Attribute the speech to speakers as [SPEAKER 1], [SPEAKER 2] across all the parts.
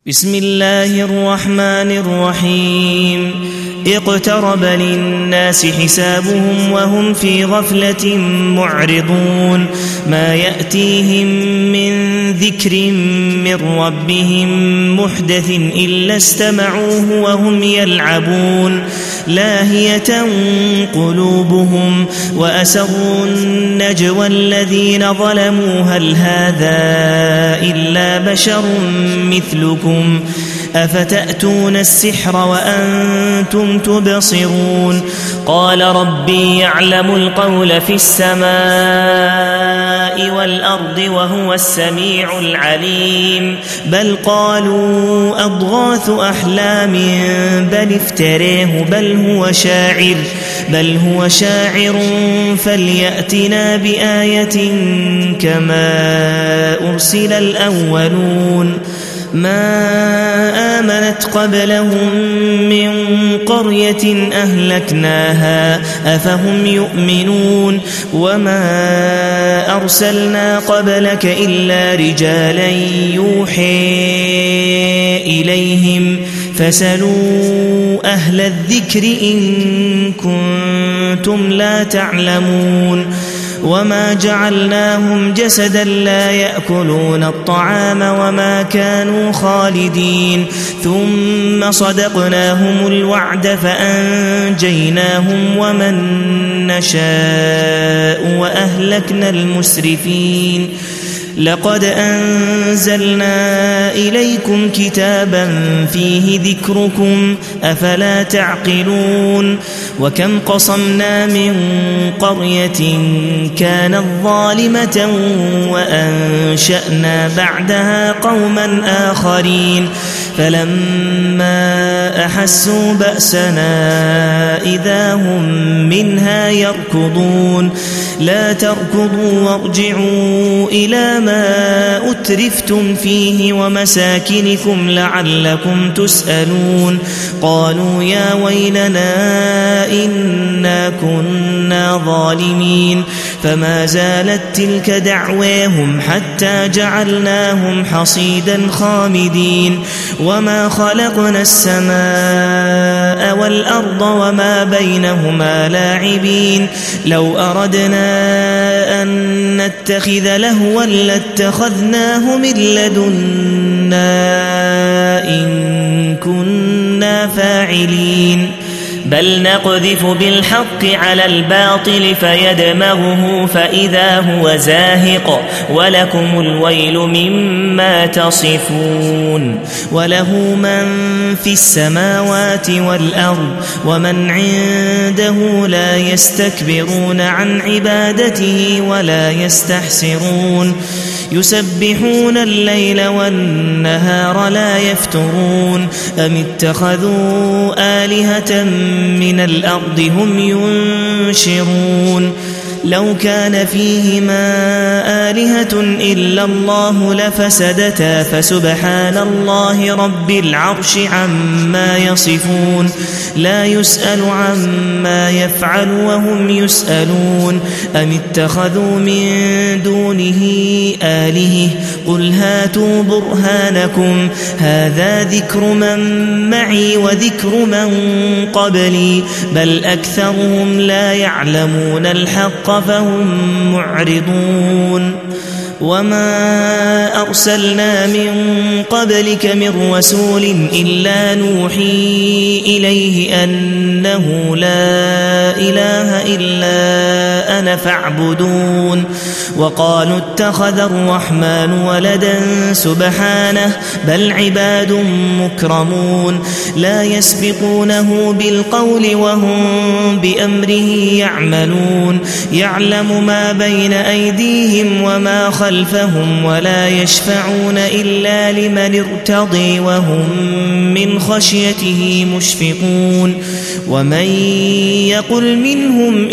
[SPEAKER 1] بسم الله الرحمن الرحيم اقترب للناس حسابهم وهم في غفلة معرضون ما يأتيهم من ذكر من ربهم محدث إلا استمعوه وهم يلعبون لاهية قلوبهم وأسروا النجوى الذين ظلموا هل هذا إلا بشر مثلكم أفتأتون السحر وأنتم تبصرون قال ربي يعلم القول في السماء والأرض وهو السميع العليم بل قالوا أضغاث أحلام بل افتريه بل هو شاعر فليأتنا بآية كما أرسل الأولون ما آمنت قبلهم من قرية أهلكناها أفهم يؤمنون وما أرسلنا قبلك إلا رجالا يوحي إليهم فسلوا أهل الذكر إن كنتم لا تعلمون وما جعلناهم جسدا لا يأكلون الطعام وما كانوا خالدين ثم صدقناهم الوعد فأنجيناهم ومن نشاء وأهلكنا المسرفين لقد أنزلنا إليكم كتابا فيه ذكركم أفلا تعقلون وكم قصمنا من قرية كانت ظالمة وأنشأنا بعدها قوما آخرين فلما أحسوا بأسنا إذا هم منها يركضون لا تركضوا وارجعوا إلى ما أترفتم فيه ومساكنكم لعلكم تسألون قالوا يا ويلنا إنا كنا ظالمين فما زالت تلك دعواهم حتى جعلناهم حصيدا خامدين وما خلقنا السماء والأرض وما بينهما لاعبين لو أردنا أن نتخذ لهوا لاتخذناه من لدنا إن كنا فاعلين بل نقذف بالحق على الباطل فيدمغه فإذا هو زاهق ولكم الويل مما تصفون وله من في السماوات والأرض ومن عنده لا يستكبرون عن عبادته ولا يستحسرون يسبحون الليل والنهار لا يفترون أم اتخذوا آلهة من الأرض هم ينشرون لو كان فيهما آلهة إلا الله لفسدتا فسبحان الله رب العرش عما يصفون لا يسأل عما يفعل وهم يسألون أم اتخذوا من دونه آلهة قل هاتوا برهانكم هذا ذكر من معي وذكر من قبلي بل أكثرهم لا يعلمون الحق فهم معرضون وما أرسلنا من قبلك من رسول إلا نوحي إليه أنه لا إله إلا أنا فاعبدون وقالوا اتخذ الرحمن ولدا سبحانه بل عباد مكرمون لا يسبقونه بالقول وهم بأمره يعملون يعلم ما بين أيديهم وما خلفهم ولا يشفعون إلا لمن ارتضي وهم من خشيته مشفقون ومن يقل منهم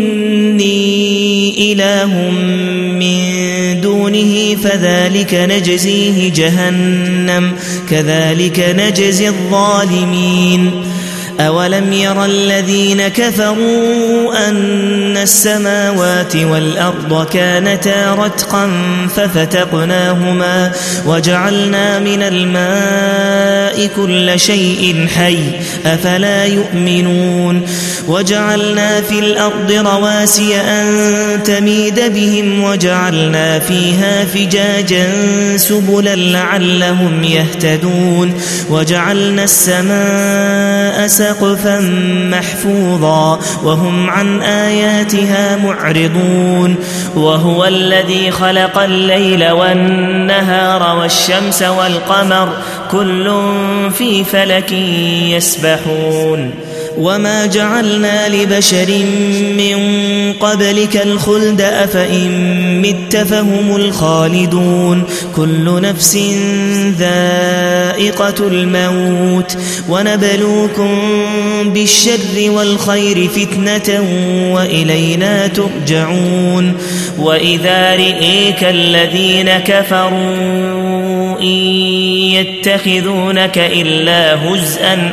[SPEAKER 1] إني إله من دونه فذلك نجزيه جهنم كذلك نجزي الظالمين أولم ير الذين كفروا أن السماوات والأرض كانتا رتقا ففتقناهما وجعلنا من الماء كل شيء حي أفلا يؤمنون وجعلنا في الأرض رواسي أن تميد بهم وجعلنا فيها فجاجا سبلا لعلهم يهتدون وجعلنا السماء سقفا محفوظا وهم عن آياتها معرضون وهو الذي خلق الليل والنهار والشمس والقمر كل في فلك يسبحون وما جعلنا لبشر من قبلك الخلد أفإن مت فهم الخالدون كل نفس ذائقة الموت ونبلوكم بالشر والخير فتنة وإلينا ترجعون وإذا رئيك الذين كفروا إن يتخذونك إلا هزءا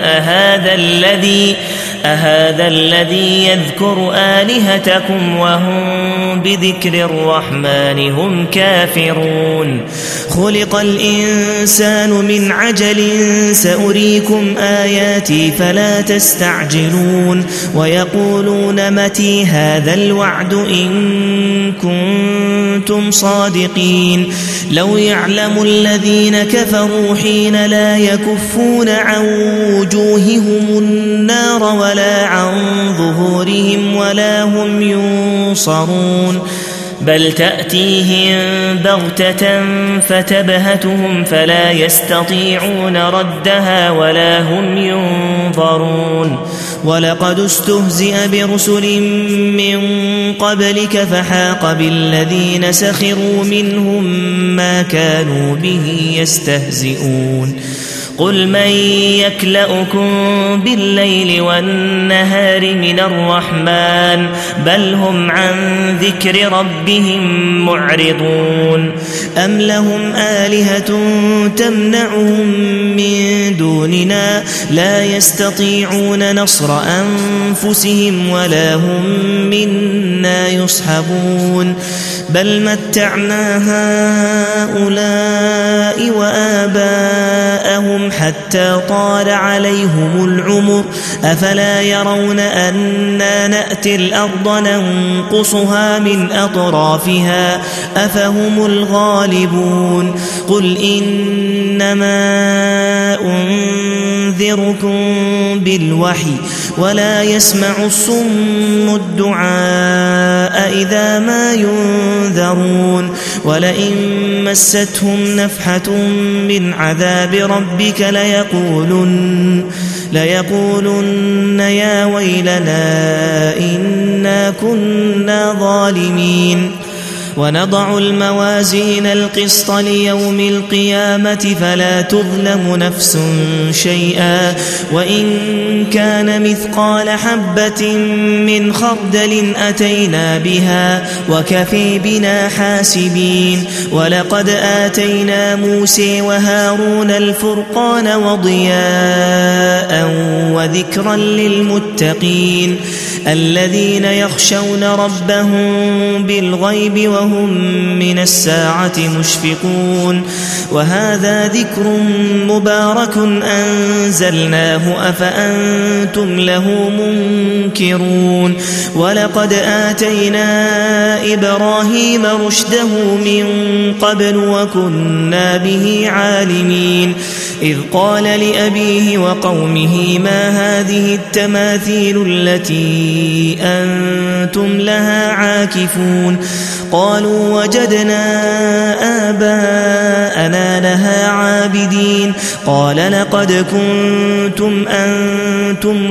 [SPEAKER 1] أهذا الذي يذكر آلهتكم وهم بذكر الرحمن هم كافرون خلق الإنسان من عجل سأريكم آياتي فلا تستعجلون ويقولون متى هذا الوعد إن كنتم صادقين لو يعلم الذين كفروا حين لا يكفون عن وجوههم النار ولا عن ظهورهم ولا هم ينصرون بل تأتيهم بغتة فتبهتهم فلا يستطيعون ردها ولا هم ينظرون ولقد استهزئ برسل من قبلك فحاق بالذين سخروا منهم ما كانوا به يستهزئون قل من يكلؤكم بالليل والنهار من الرحمن بل هم عن ذكر ربهم معرضون أم لهم آلهة تمنعهم من دوننا لا يستطيعون نصر أنفسهم ولا هم منا يصحبون بل متعنا هؤلاء وآباءهم حتى طال عليهم العمر أفلا يرون أنا نأتي الأرض ننقصها من أطرافها أفهم الغالبون قل إنما أنذركم بالوحي ولا يسمع الصم الدعاء إذا ما ينذرون ولئن مستهم نفحة من عذاب ربك ليقولن يا ويلنا إنا كنا ظالمين ونضع الموازين القسط ليوم القيامة فلا تظلم نفس شيئا وإن كان مثقال حبة من خردل أتينا بها وكفي بنا حاسبين ولقد آتينا موسى وهارون الفرقان وضياء وذكرا للمتقين الذين يخشون ربهم بالغيب وهم من الساعة مشفقون وهذا ذكر مبارك أنزلناه أفأنتم له منكرون ولقد آتينا إبراهيم رشده من قبل وكنا به عالمين إذ قال لأبيه وقومه ما هذه التماثيل التي أنتم لها عاكفون قالوا وجدنا آباءنا لها عابدين قال لقد كنتم أنتم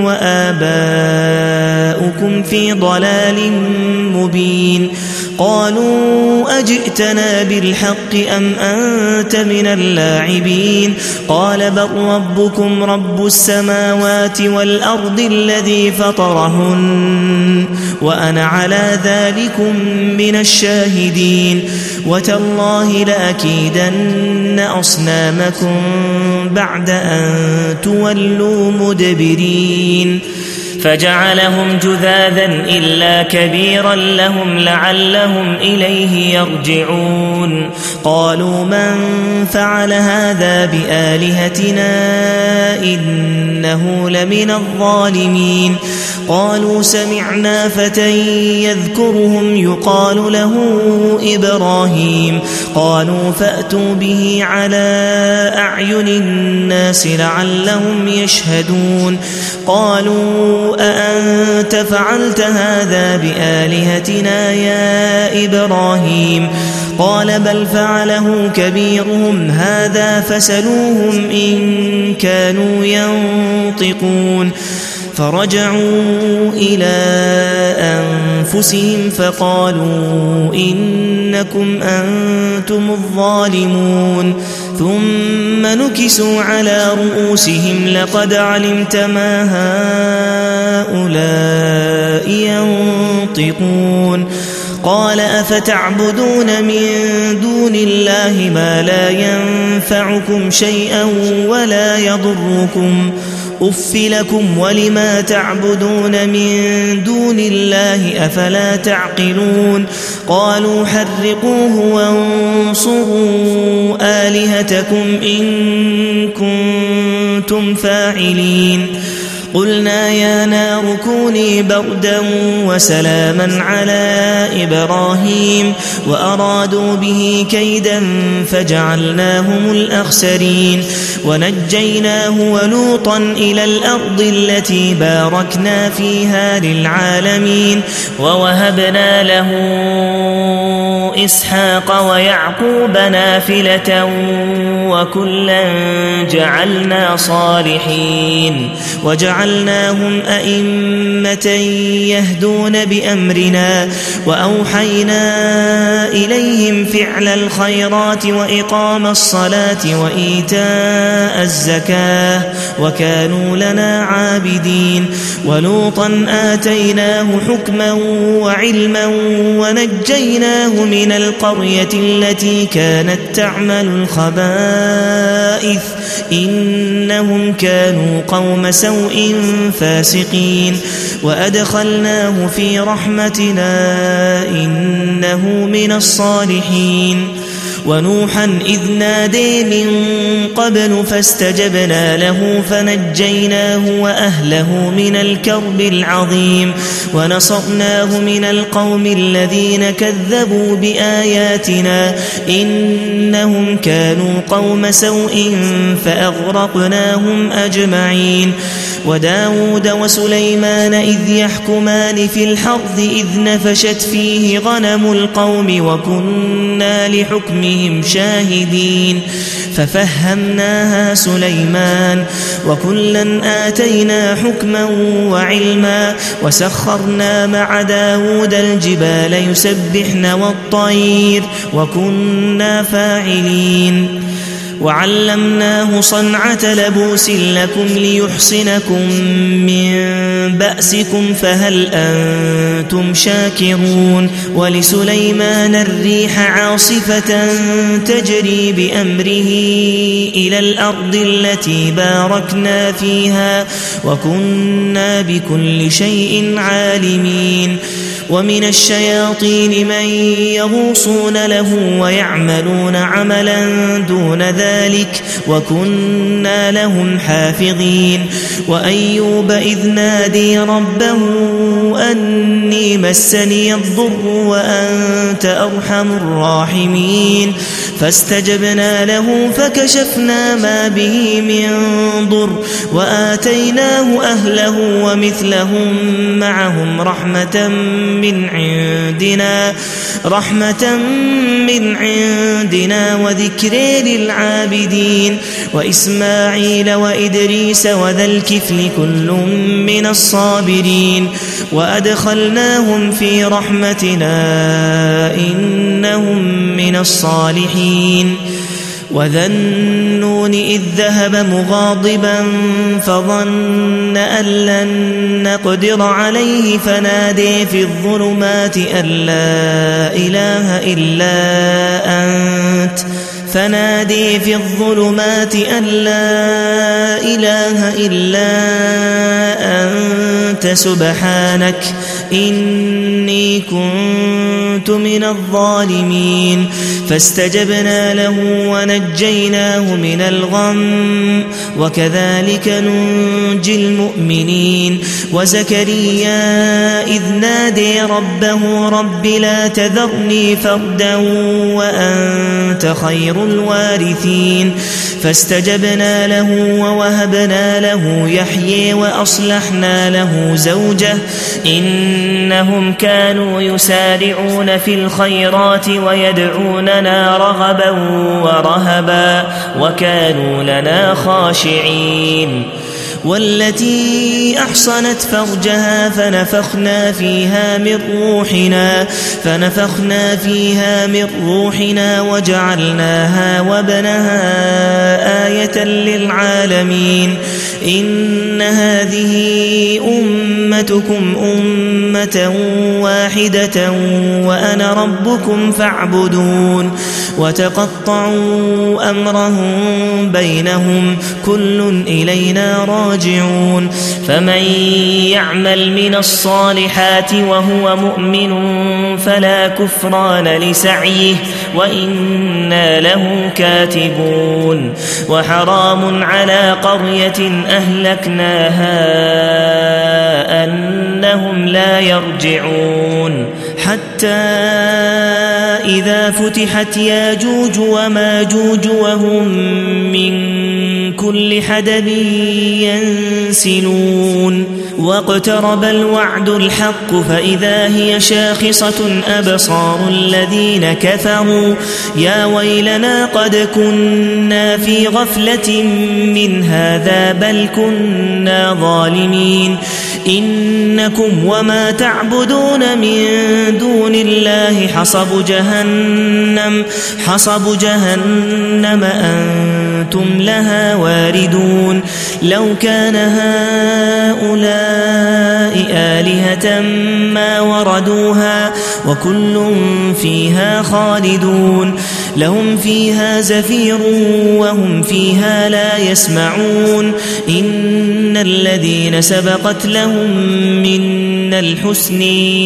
[SPEAKER 1] وآباؤكم في ضلال مبين قالوا أجئتنا بالحق أم أنت من اللاعبين قال بل ربكم رب السماوات والأرض الذي فطرهن وأنا على ذلكم من الشاهدين وتالله لأكيدن أصنامكم بعد أن تولوا مدبرين فجعلهم جذاذا إلا كبيرا لهم لعلهم إليه يرجعون قالوا من فعل هذا بآلهتنا إنه لمن الظالمين قالوا سمعنا فتى يذكرهم يقال له إبراهيم قالوا فأتوا به على أعين الناس لعلهم يشهدون قالوا أأنت فعلت هذا بآلهتنا يا إبراهيم قال بل فعله كبيرهم هذا فسلوهم إن كانوا ينطقون فرجعوا إلى أنفسهم فقالوا إنكم أنتم الظالمون ثم نكسوا على رؤوسهم لقد علمت ما هؤلاء ينطقون قال أفتعبدون من دون الله ما لا ينفعكم شيئا ولا يضركم أف لكم ولما تعبدون من دون الله أفلا تعقلون قالوا حرقوه وانصروا آلهتكم إن كنتم فاعلين قلنا يا نار كوني بردا وسلاما على إبراهيم وأرادوا به كيدا فجعلناهم الأخسرين ونجيناه ولوطا إلى الأرض التي باركنا فيها للعالمين ووهبنا له إسحاق ويعقوب نافلة وكلا جعلنا صالحين وجعلناهم أئمة يهدون بأمرنا وأوحينا إليهم فعل الخيرات وإقام الصلاة وإيتاء الزكاة وكانوا لنا عابدين ولوطا آتيناه حكما وعلما ونجيناه من القرية التي كانت تعمل الخبائث إنهم كانوا قوم سوء فاسقين وأدخلناه في رحمتنا إنه من الصالحين ونوحا إذ نادي من قبل فاستجبنا له فنجيناه وأهله من الكرب العظيم ونصرناه من القوم الذين كذبوا بآياتنا إنهم كانوا قوم سوء فأغرقناهم أجمعين وداود وسليمان إذ يحكمان في الحرث إذ نفشت فيه غنم القوم وكنا لحكمهم شاهدين ففهمناها سليمان وكلا آتينا حكما وعلما وسخرنا مع داود الجبال يسبحن والطير وكنا فاعلين وعلمناه صنعة لبوس لكم ليحصنكم من بأسكم فهل أنتم شاكرون ولسليمان الريح عاصفة تجري بأمره إلى الأرض التي باركنا فيها وكنا بكل شيء عالمين ومن الشياطين من يغوصون له ويعملون عملا دون ذلك وكنا لهم حافظين وأيوب إذ نادي ربه أني مسني الضر وأنت أرحم الراحمين فاستجبنا له فكشفنا ما به من ضر وآتيناه أهله ومثلهم معهم رحمة من عندنا وذكر للعابدين وإسماعيل وإدريس وذا الكفل كل من الصابرين وأدخلناهم في رحمتنا إنهم من الصالحين وذا النون إذ ذهب مغاضبا فظن أن لن نقدر عليه فنادي في الظلمات أن لا إله إلا أنت فنادي في الظلمات أن لا إله إلا أنت سبحانك إني كنت من الظالمين فاستجبنا له ونجيناه من الغم وكذلك ننجي المؤمنين وزكريا إذ نادي ربه رب لا تذرني فردا وأنت خير الوارثين فاستجبنا له ووهبنا له يحيى وأصلحنا له زوجه إنهم كانوا يسارعون في الخيرات ويدعوننا رغبا ورهبا وكانوا لنا خاشعين والتي أحصنت فرجها فنفخنا فيها من روحنا وجعلناها وابنها آية للعالمين إن هذه أمتكم أمة واحدة وأنا ربكم فاعبدون وتقطعوا أمرهم بينهم كل إلينا راجعون فمن يعمل من الصالحات وهو مؤمن فلا كفران لسعيه وإنا له كاتبون وحرام على قرية أهلكناها أنهم لا يرجعون حتى إذا فتحت ياجوج وماجوج وهم من كل حدب ينسلون واقترب الوعد الحق فإذا هي شاخصة أبصار الذين كفروا يا ويلنا قد كنا في غفلة من هذا بل كنا ظالمين إنكم وما تعبدون من دون الله حصب جهنم أنتم لها واردون لو كان هؤلاء آلهة ما وردوها وكل فيها خالدون لهم فيها زفير وهم فيها لا يسمعون إن الذين سبقت لهم منا الحسن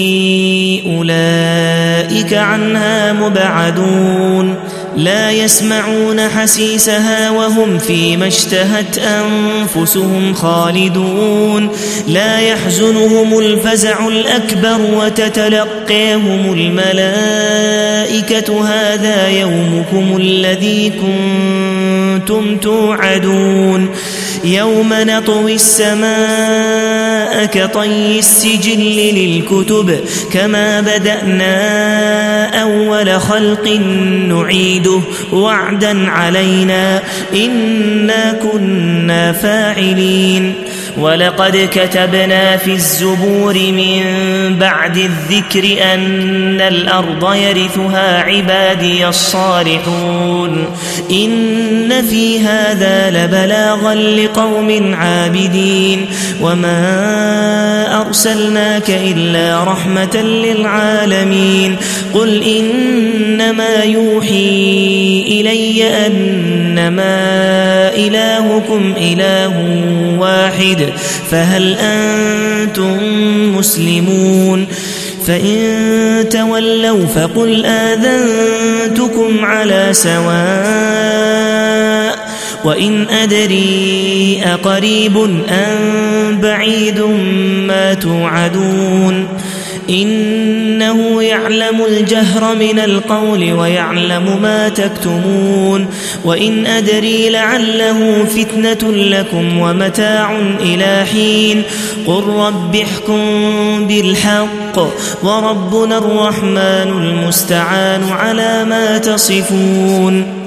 [SPEAKER 1] أولئك عنها مبعدون لا يسمعون حسيسها وهم فيما اشتهت أنفسهم خالدون لا يحزنهم الفزع الأكبر وتتلقيهم الملائكة هذا يومكم الذي كنتم توعدون يوم نطوي السماء كطي السجل للكتب كما بدأنا أول خلق نعيده وعدا علينا إنا كنا فاعلين ولقد كتبنا في الزبور من بعد الذكر أن الأرض يرثها عبادي الصالحون إن في هذا لبلاغا لقوم عابدين وما أرسلناك إلا رحمة للعالمين قل إنما يوحي إلي أنما إلهكم إله واحد فهل أنتم مسلمون فإن تولوا فقل آذنتكم على سواء وإن أدري أقريب أم بعيد ما توعدون إنه يعلم الجهر من القول ويعلم ما تكتمون وإن أدري لعله فتنة لكم ومتاع إلى حين قل رب احكم بالحق وربنا الرحمن المستعان على ما تصفون